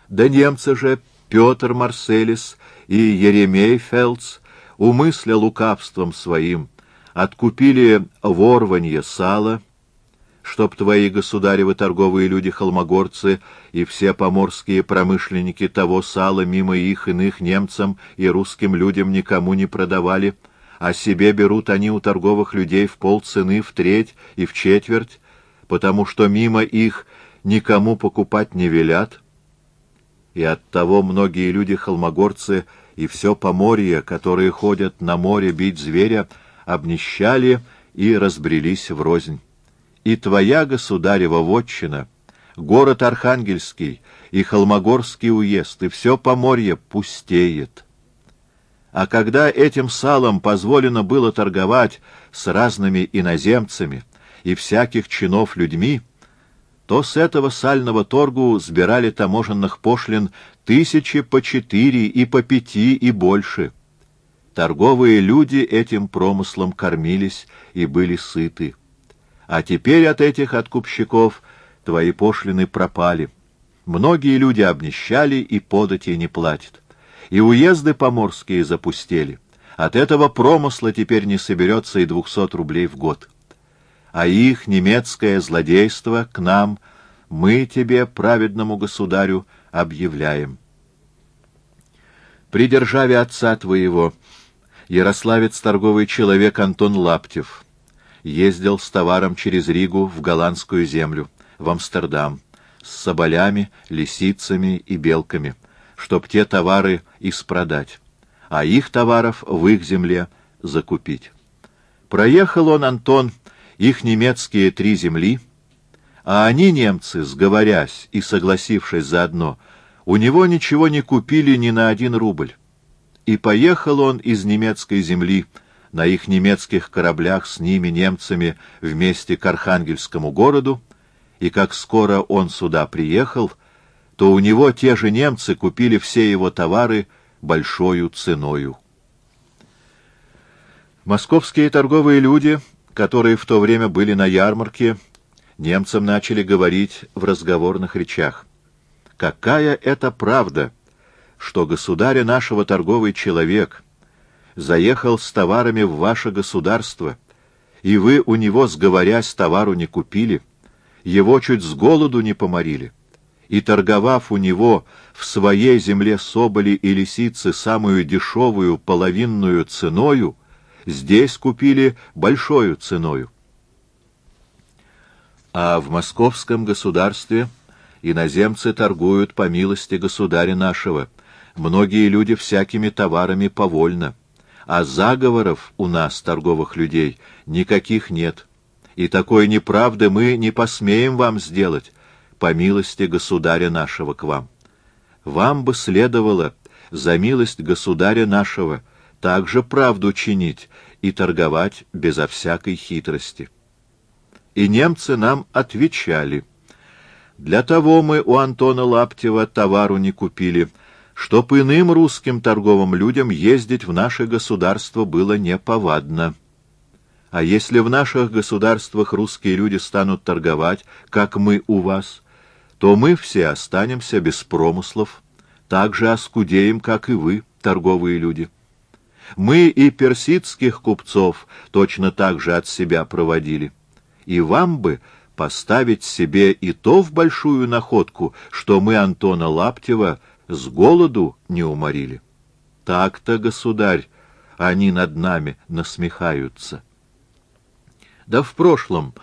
Да немцы же Петр Марселис и Еремей Фелц, умысля лукавством своим, откупили ворванье сала, чтоб твои государевы торговые люди-холмогорцы и все поморские промышленники того сала мимо их иных немцам и русским людям никому не продавали, а себе берут они у торговых людей в полцены, в треть и в четверть, потому что мимо их никому покупать не велят. И оттого многие люди-холмогорцы и все поморье, которые ходят на море бить зверя, обнищали и разбрелись врознь. И твоя государева вотчина, город Архангельский и Холмогорский уезд, и все поморье пустеет. А когда этим салом позволено было торговать с разными иноземцами и всяких чинов людьми, то с этого сального торгу сбирали таможенных пошлин 1000 по 4 и по 5 и больше. Торговые люди этим промыслом кормились и были сыты. А теперь от этих откупщиков твои пошлины пропали. Многие люди обнищали и подати не платят. И уезды поморские запустели. От этого промысла теперь не соберется и 200 рублей в год. А их немецкое злодейство к нам мы тебе, праведному государю, объявляем. При державе отца твоего ярославец торговый человек Антон Лаптев ездил с товаром через Ригу в голландскую землю, в Амстердам, с соболями, лисицами и белками, чтоб те товары испродать, а их товаров в их земле закупить. Проехал он, Антон, их немецкие 3 земли, а они, немцы, сговорясь и согласившись заодно, у него ничего не купили ни на 1 рубль. И поехал он из немецкой земли на их немецких кораблях с ними, немцами, вместе к Архангельскому городу, и как скоро он сюда приехал, то у него те же немцы купили все его товары большою ценою. Московские торговые люди, которые в то время были на ярмарке, немцам начали говорить в разговорных речах: «Какая это правда, что государя нашего торговый человек заехал с товарами в ваше государство, и вы у него, сговорясь, товару не купили, его чуть с голоду не поморили, и, торговав у него в своей земле соболи и лисицы самую дешевую половинную ценою, здесь купили большою ценою». А в московском государстве иноземцы торгуют по милости государя нашего, многие люди всякими товарами повольно, а заговоров у нас, торговых людей, никаких нет, и такой неправды мы не посмеем вам сделать, по милости государя нашего к вам. Вам бы следовало за милость государя нашего также правду чинить и торговать безо всякой хитрости. И немцы нам отвечали: для того мы у Антона Лаптева товару не купили, чтоб иным русским торговым людям ездить в наше государство было неповадно. А если в наших государствах русские люди станут торговать, как мы у вас, то мы все останемся без промыслов, так же оскудеем, как и вы, торговые люди. Мы и персидских купцов точно так же от себя проводили. И вам бы поставить себе и то в большую находку, что мы Антона Лаптева с голоду не уморили. Так-то, государь, они над нами насмехаются. Да в прошлом,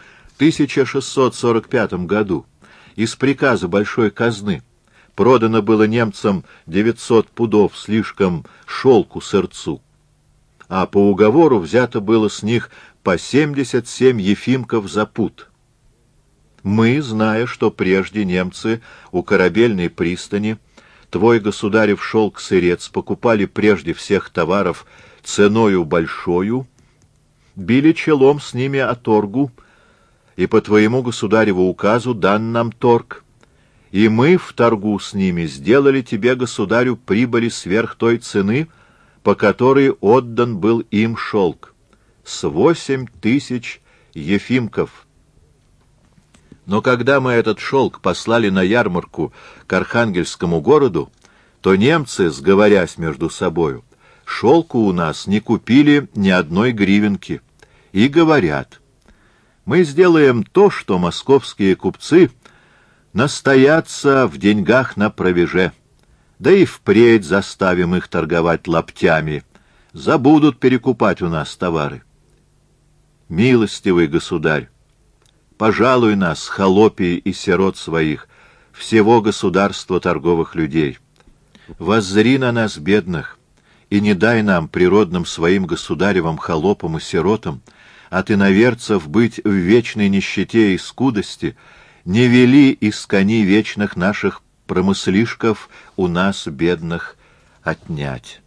1645 году, из приказа большой казны продано было немцам 900 пудов слишком шелку сырцу, а по уговору взято было с них по 77 ефимков за пуд. Мы, зная, что прежде немцы у корабельной пристани твой государев шелк-сырец покупали прежде всех товаров ценою большою, били челом с ними о торгу, и по твоему государеву указу дан нам торг, и мы в торгу с ними сделали тебе, государю, прибыли сверх той цены, по которой отдан был им шелк, с 8000 ефимков. Но когда мы этот шелк послали на ярмарку к Архангельскому городу, то немцы, сговорясь между собою, шелку у нас не купили ни одной гривенки, и говорят: мы сделаем то, что московские купцы настоятся в деньгах на провеже, да и впредь заставим их торговать лаптями, забудут перекупать у нас товары. Милостивый государь, пожалуй нас, холопий и сирот своих, всего государства торговых людей. Воззри на нас, бедных, и не дай нам, природным своим государевым холопам и сиротам, от иноверцев быть в вечной нищете и скудости, не вели из коней вечных наших промыслишков у нас, бедных, отнять.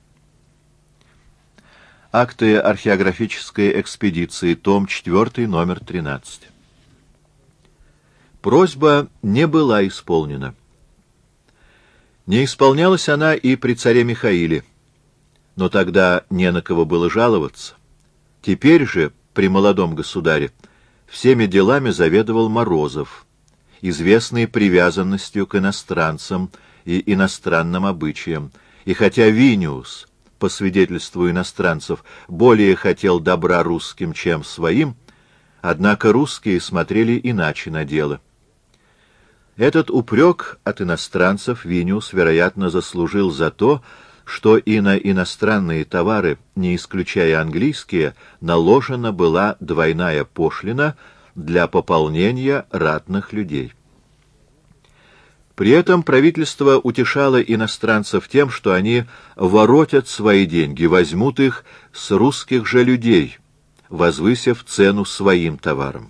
Акты археографической экспедиции, том 4, номер 13. Просьба не была исполнена. Не исполнялась она и при царе Михаиле, но тогда не на кого было жаловаться. Теперь же, при молодом государе, всеми делами заведовал Морозов, известный привязанностью к иностранцам и иностранным обычаям, и хотя Виниус, по свидетельству иностранцев, более хотел добра русским, чем своим, однако русские смотрели иначе на дело. Этот упрек от иностранцев Виниус, вероятно, заслужил за то, что и на иностранные товары, не исключая английские, наложена была двойная пошлина для пополнения ратных людей. При этом правительство утешало иностранцев тем, что они воротят свои деньги, возьмут их с русских же людей, возвысив цену своим товарам.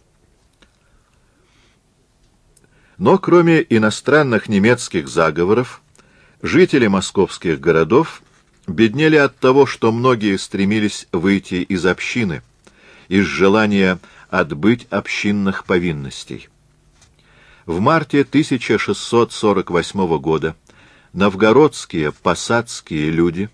Но кроме иностранных немецких заговоров, жители московских городов беднели от того, что многие стремились выйти из общины, из желания отбыть общинных повинностей. В марте 1648 года новгородские посадские люди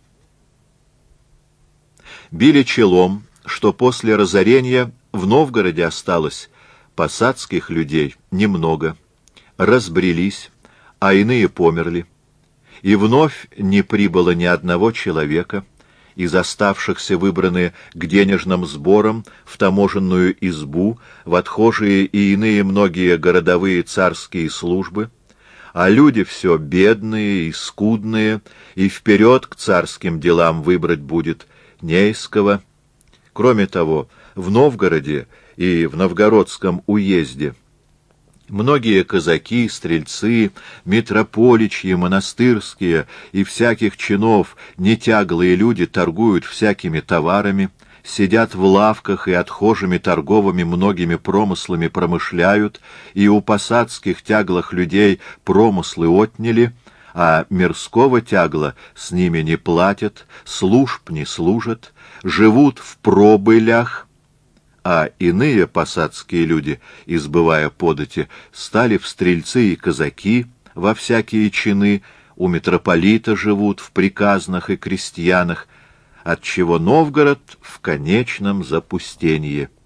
били челом, что после разорения в Новгороде осталось посадских людей немного, разбрелись, а иные померли, и вновь не прибыло ни одного человека, из оставшихся выбраны к денежным сборам в таможенную избу, в отхожие и иные многие городовые царские службы, а люди все бедные и скудные, и вперед к царским делам выбрать будет не из кого. Кроме того, в Новгороде и в Новгородском уезде многие казаки, стрельцы, митрополичьи, монастырские и всяких чинов нетяглые люди торгуют всякими товарами, сидят в лавках и отхожими торговыми многими промыслами промышляют, и у посадских тяглых людей промыслы отняли, а мирского тягла с ними не платят, служб не служат, живут в пробылях, а иные посадские люди, избывая подати, стали в стрельцы и казаки во всякие чины, у митрополита живут в приказных и крестьянах, отчего Новгород в конечном запустении.